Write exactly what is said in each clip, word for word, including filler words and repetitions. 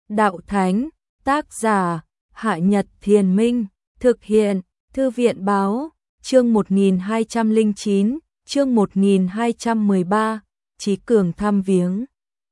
Đạo Thánh, tác giả, Hạ Nhật Thiền Minh, thực hiện, Thư viện Báo, chương một nghìn hai trăm lẻ chín, chương một nghìn hai trăm mười ba, Chí Cường thăm viếng.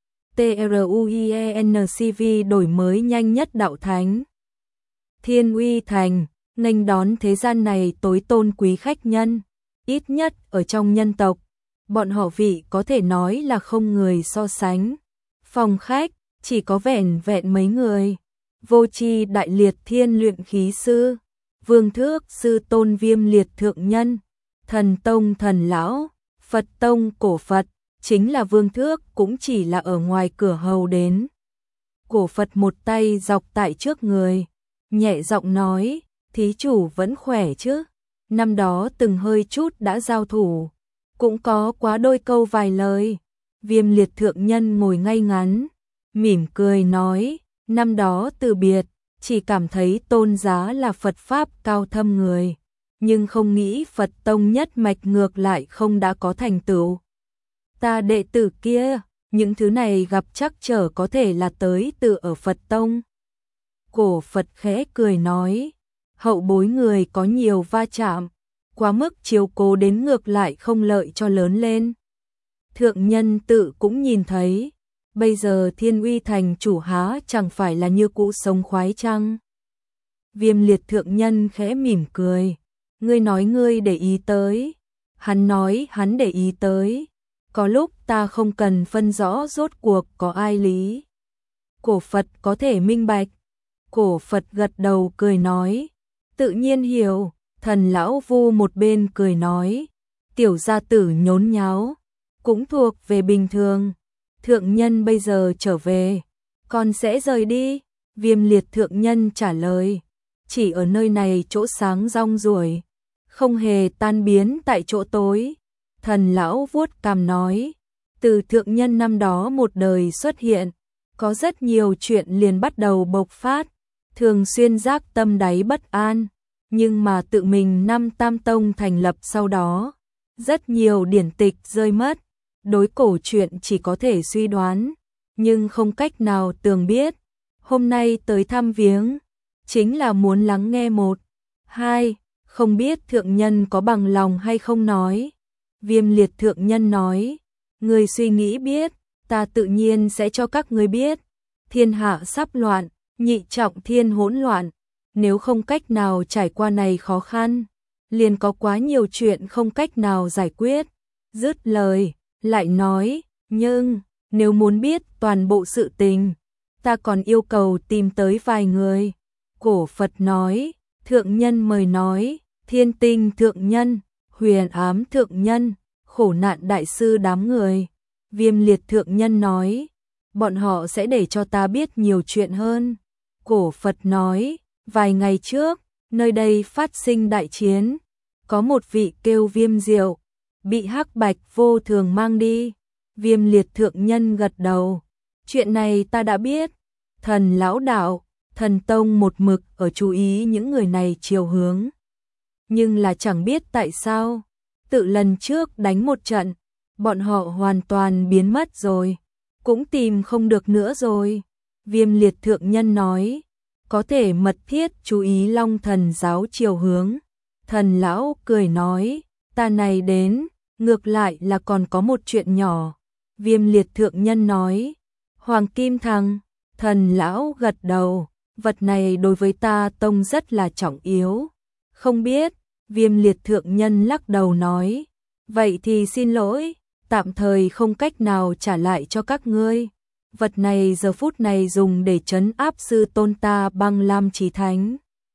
TRUIENCV đổi mới nhanh nhất Đạo Thánh. Thiên Uy Thành, nghênh đón thế gian này tối tôn quý khách nhân, ít nhất ở trong nhân tộc, bọn họ vị có thể nói là không người so sánh. Phòng khách, chỉ có vẻn vẹn mấy người. Vô Tri Đại Liệt Thiên Luyện Khí Sư, Vương Thước Sư Tôn Viêm Liệt Thượng Nhân, Thần Tông Thần Lão, Phật Tông Cổ Phật, chính là Vương Thước cũng chỉ là ở ngoài cửa hầu đến. Cổ Phật một tay dọc tại trước người, nhẹ giọng nói, thí chủ vẫn khỏe chứ? Năm đó từng hơi chút đã giao thủ, cũng có quá đôi câu vài lời. Viêm Liệt Thượng Nhân ngồi ngay ngắn, mỉm cười nói, năm đó từ biệt, chỉ cảm thấy tôn giá là Phật Pháp cao thâm người, nhưng không nghĩ Phật Tông nhất mạch ngược lại không đã có thành tựu. Ta đệ tử kia, những thứ này gặp chắc trở có thể là tới từ ở Phật Tông. Cổ Phật khẽ cười nói, hậu bối người có nhiều va chạm, quá mức chiếu cố đến ngược lại không lợi cho lớn lên. Thượng Nhân tự cũng nhìn thấy, bây giờ Thiên Uy Thành chủ há chẳng phải là như cũ sống khoái chăng? Viêm Liệt Thượng Nhân khẽ mỉm cười, ngươi nói ngươi để ý tới, hắn nói hắn để ý tới, có lúc ta không cần phân rõ rốt cuộc có ai lý. Cổ Phật có thể minh bạch. Cổ Phật gật đầu cười nói, tự nhiên hiểu. Thần Lão Vu một bên cười nói, tiểu gia tử nhốn nháo, cũng thuộc về bình thường. Thượng Nhân bây giờ trở về, con sẽ rời đi. Viêm Liệt Thượng Nhân trả lời, chỉ ở nơi này chỗ sáng rong ruổi, không hề tan biến tại chỗ tối. Thần Lão vuốt cằm nói, từ Thượng Nhân năm đó một đời xuất hiện, có rất nhiều chuyện liền bắt đầu bộc phát, thường xuyên giác tâm đáy bất an, nhưng mà tự mình năm Tam Tông thành lập sau đó, rất nhiều điển tịch rơi mất, đối cổ chuyện chỉ có thể suy đoán, nhưng không cách nào tường biết. Hôm nay tới thăm viếng, chính là muốn lắng nghe một, hai, không biết Thượng Nhân có bằng lòng hay không nói. Viêm Liệt Thượng Nhân nói, người suy nghĩ biết, ta tự nhiên sẽ cho các người biết. Thiên hạ sắp loạn, nhị trọng thiên hỗn loạn, nếu không cách nào trải qua này khó khăn, liền có quá nhiều chuyện không cách nào giải quyết. Dứt lời, lại nói, nhưng, nếu muốn biết toàn bộ sự tình, ta còn yêu cầu tìm tới vài người. Cổ Phật nói, Thượng Nhân mời nói, Thiên Tinh Thượng Nhân, Huyền Ám Thượng Nhân, Khổ Nạn Đại Sư đám người. Viêm Liệt Thượng Nhân nói, bọn họ sẽ để cho ta biết nhiều chuyện hơn. Cổ Phật nói, vài ngày trước, nơi đây phát sinh đại chiến, có một vị kêu Viêm Diệu, bị Hắc Bạch Vô Thường mang đi. Viêm Liệt Thượng Nhân gật đầu, chuyện này ta đã biết. Thần Lão Đạo, Thần Tông một mực ở chú ý những người này chiều hướng, nhưng là chẳng biết tại sao, tự lần trước đánh một trận, bọn họ hoàn toàn biến mất rồi, cũng tìm không được nữa rồi. Viêm Liệt Thượng Nhân nói, có thể mật thiết chú ý Long Thần giáo chiều hướng. Thần Lão cười nói, ta này đến, ngược lại là còn có một chuyện nhỏ. Viêm Liệt Thượng Nhân nói, Hoàng Kim Thằng. Thần Lão gật đầu, vật này đối với ta tông rất là trọng yếu. Không biết. Viêm Liệt Thượng Nhân lắc đầu nói, vậy thì xin lỗi, tạm thời không cách nào trả lại cho các ngươi. Vật này giờ phút này dùng để trấn áp sư tôn ta Băng Lam Chí Thánh.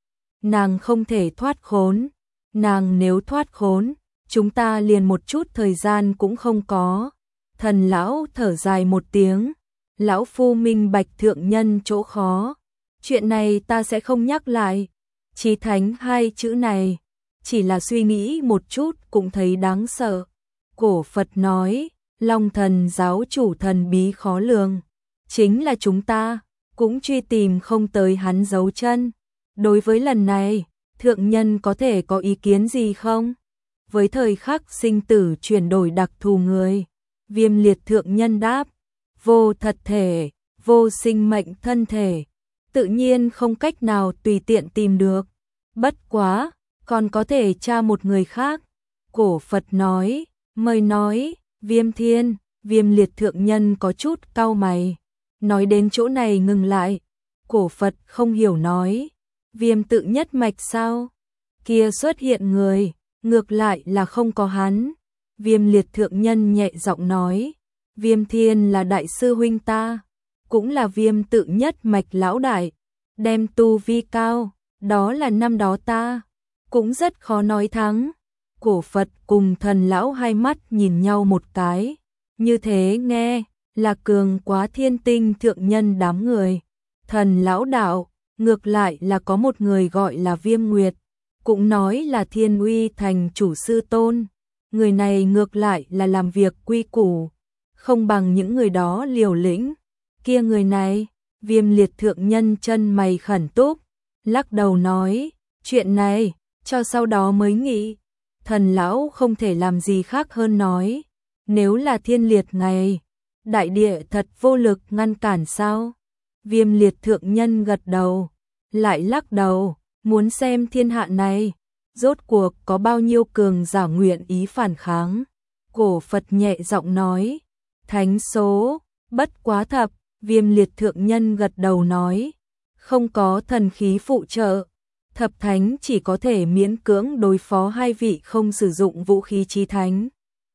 Nàng không thể thoát khốn, nàng nếu thoát khốn, chúng ta liền một chút thời gian cũng không có. Thần Lão thở dài một tiếng, lão phu minh bạch Thượng Nhân chỗ khó, chuyện này ta sẽ không nhắc lại. Chí Thánh hai chữ này, chỉ là suy nghĩ một chút cũng thấy đáng sợ. Cổ Phật nói, Long Thần giáo chủ thần bí khó lường, chính là chúng ta, cũng truy tìm không tới hắn dấu chân. Đối với lần này, Thượng Nhân có thể có ý kiến gì không? Với thời khắc sinh tử chuyển đổi đặc thù người, Viêm Liệt Thượng Nhân đáp, vô thật thể, vô sinh mệnh thân thể, tự nhiên không cách nào tùy tiện tìm được. Bất quá, còn có thể tra một người khác. Cổ Phật nói, mời nói, Viêm Thiên. Viêm Liệt thượng nhân có chút cau mày. Nói đến chỗ này ngừng lại. Cổ Phật không hiểu nói, Viêm tự nhất mạch sao? Kia xuất hiện người, ngược lại là không có hắn. Viêm Liệt thượng nhân nhẹ giọng nói, Viêm Thiên là đại sư huynh ta, cũng là Viêm tự nhất mạch lão đại, đem tu vi cao, đó là năm đó ta, cũng rất khó nói thắng. Cổ Phật cùng Thần lão hai mắt nhìn nhau một cái, như thế nghe là cường quá Thiên Tinh thượng nhân đám người. Thần lão đạo, ngược lại là có một người gọi là Viêm Nguyệt, cũng nói là Thiên Uy thành chủ sư tôn. Người này ngược lại là làm việc quy củ, không bằng những người đó liều lĩnh. Kia người này, Viêm Liệt thượng nhân chân mày khẩn túc, lắc đầu nói, chuyện này, cho sau đó mới nghĩ. Thần lão không thể làm gì khác hơn nói, nếu là thiên liệt ngày, đại địa thật vô lực ngăn cản sao? Viêm Liệt thượng nhân gật đầu, lại lắc đầu, muốn xem thiên hạ này, rốt cuộc có bao nhiêu cường giả nguyện ý phản kháng. Cổ Phật nhẹ giọng nói, thánh số, bất quá thập. Viêm Liệt thượng nhân gật đầu nói, không có thần khí phụ trợ, thập thánh chỉ có thể miễn cưỡng đối phó hai vị không sử dụng vũ khí chí thánh.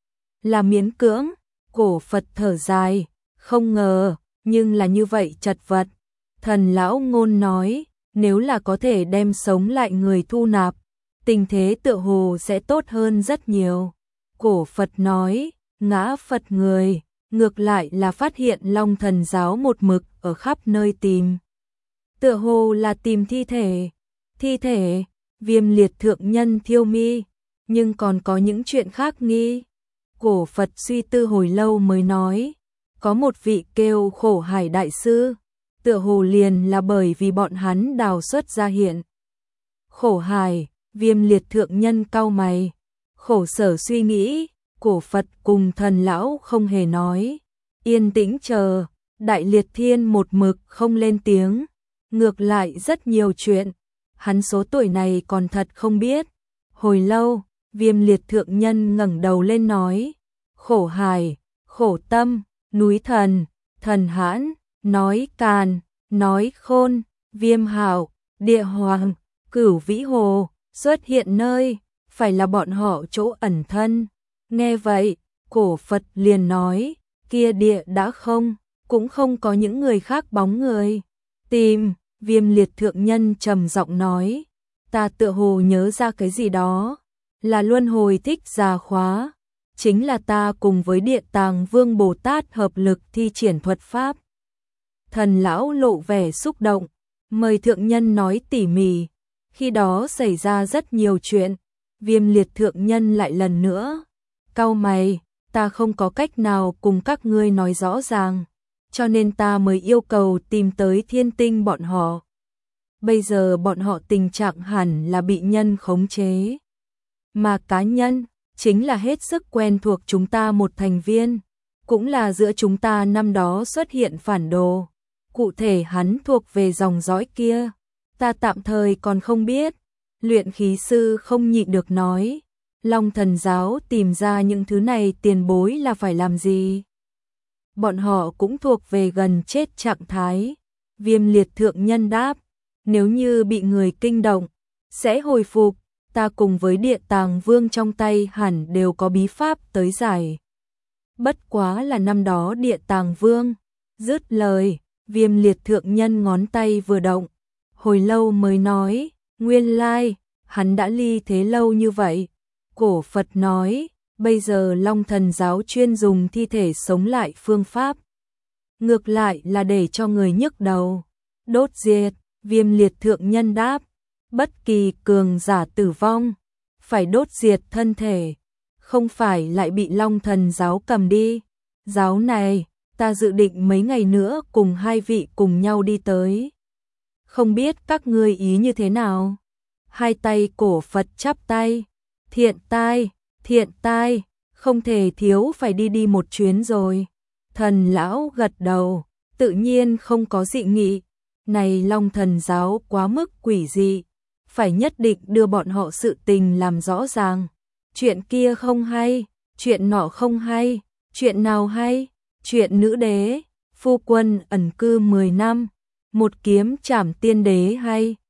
Là miễn cưỡng. Cổ Phật thở dài, không ngờ, nhưng là như vậy chật vật. Thần lão ngôn nói, nếu là có thể đem sống lại người thu nạp, tình thế tựa hồ sẽ tốt hơn rất nhiều. Cổ Phật nói, ngã Phật người, ngược lại là phát hiện Long Thần giáo một mực ở khắp nơi tìm. Tựa hồ là tìm thi thể. Thi thể, Viêm Liệt thượng nhân thiêu mi, nhưng còn có những chuyện khác nghi. Cổ Phật suy tư hồi lâu mới nói, có một vị kêu Khổ Hải đại sư, tựa hồ liền là bởi vì bọn hắn đào xuất ra hiện. Khổ Hải, Viêm Liệt thượng nhân cau mày, khổ sở suy nghĩ. Cổ Phật cùng Thần lão không hề nói, yên tĩnh chờ. Đại Liệt Thiên một mực không lên tiếng, ngược lại rất nhiều chuyện, hắn số tuổi này còn thật không biết. Hồi lâu, Viêm Liệt thượng nhân ngẩng đầu lên nói, Khổ Hải, Khổ Tâm, Núi Thần, Thần Hãn, nói Càn, nói Khôn, Viêm Hạo, Địa Hoàng, Cửu Vĩ Hồ, xuất hiện nơi, phải là bọn họ chỗ ẩn thân. Nghe vậy, Cổ Phật liền nói, kia địa đã không, cũng không có những người khác bóng người. Tìm, Viêm Liệt thượng nhân trầm giọng nói, ta tựa hồ nhớ ra cái gì đó, là luân hồi thích già khóa, chính là ta cùng với Địa Tàng Vương Bồ Tát hợp lực thi triển thuật pháp. Thần lão lộ vẻ xúc động, mời thượng nhân nói tỉ mỉ. Khi đó xảy ra rất nhiều chuyện. Viêm Liệt thượng nhân lại lần nữa cau mày, ta không có cách nào cùng các ngươi nói rõ ràng, cho nên ta mới yêu cầu tìm tới Thiên Tinh bọn họ. Bây giờ bọn họ tình trạng hẳn là bị nhân khống chế, mà cá nhân chính là hết sức quen thuộc chúng ta một thành viên, cũng là giữa chúng ta năm đó xuất hiện phản đồ. Cụ thể hắn thuộc về dòng dõi kia, ta tạm thời còn không biết. Luyện khí sư không nhịn được nói, Long Thần giáo tìm ra những thứ này tiền bối là phải làm gì? Bọn họ cũng thuộc về gần chết trạng thái. Viêm Liệt thượng nhân đáp, nếu như bị người kinh động, sẽ hồi phục, ta cùng với Địa Tàng Vương trong tay hẳn đều có bí pháp tới giải. Bất quá là năm đó Địa Tàng Vương. Dứt lời, Viêm Liệt thượng nhân ngón tay vừa động, hồi lâu mới nói, nguyên lai, hắn đã ly thế lâu như vậy. Cổ Phật nói, bây giờ Long Thần giáo chuyên dùng thi thể sống lại phương pháp, ngược lại là để cho người nhức đầu. Đốt diệt, Viêm Liệt thượng nhân đáp, bất kỳ cường giả tử vong, phải đốt diệt thân thể, không phải lại bị Long Thần giáo cầm đi. Giáo này, ta dự định mấy ngày nữa cùng hai vị cùng nhau đi tới. Không biết các ngươi ý như thế nào? Hai tay Cổ Phật chắp tay, thiện tai, thiện tai, không thể thiếu phải đi đi một chuyến rồi. Thần lão gật đầu, tự nhiên không có dị nghị. Này Long Thần giáo quá mức quỷ dị, phải nhất định đưa bọn họ sự tình làm rõ ràng. Chuyện kia không hay, chuyện nọ không hay, chuyện nào hay? Chuyện nữ đế, phu quân ẩn cư mười năm, một kiếm trảm tiên đế hay?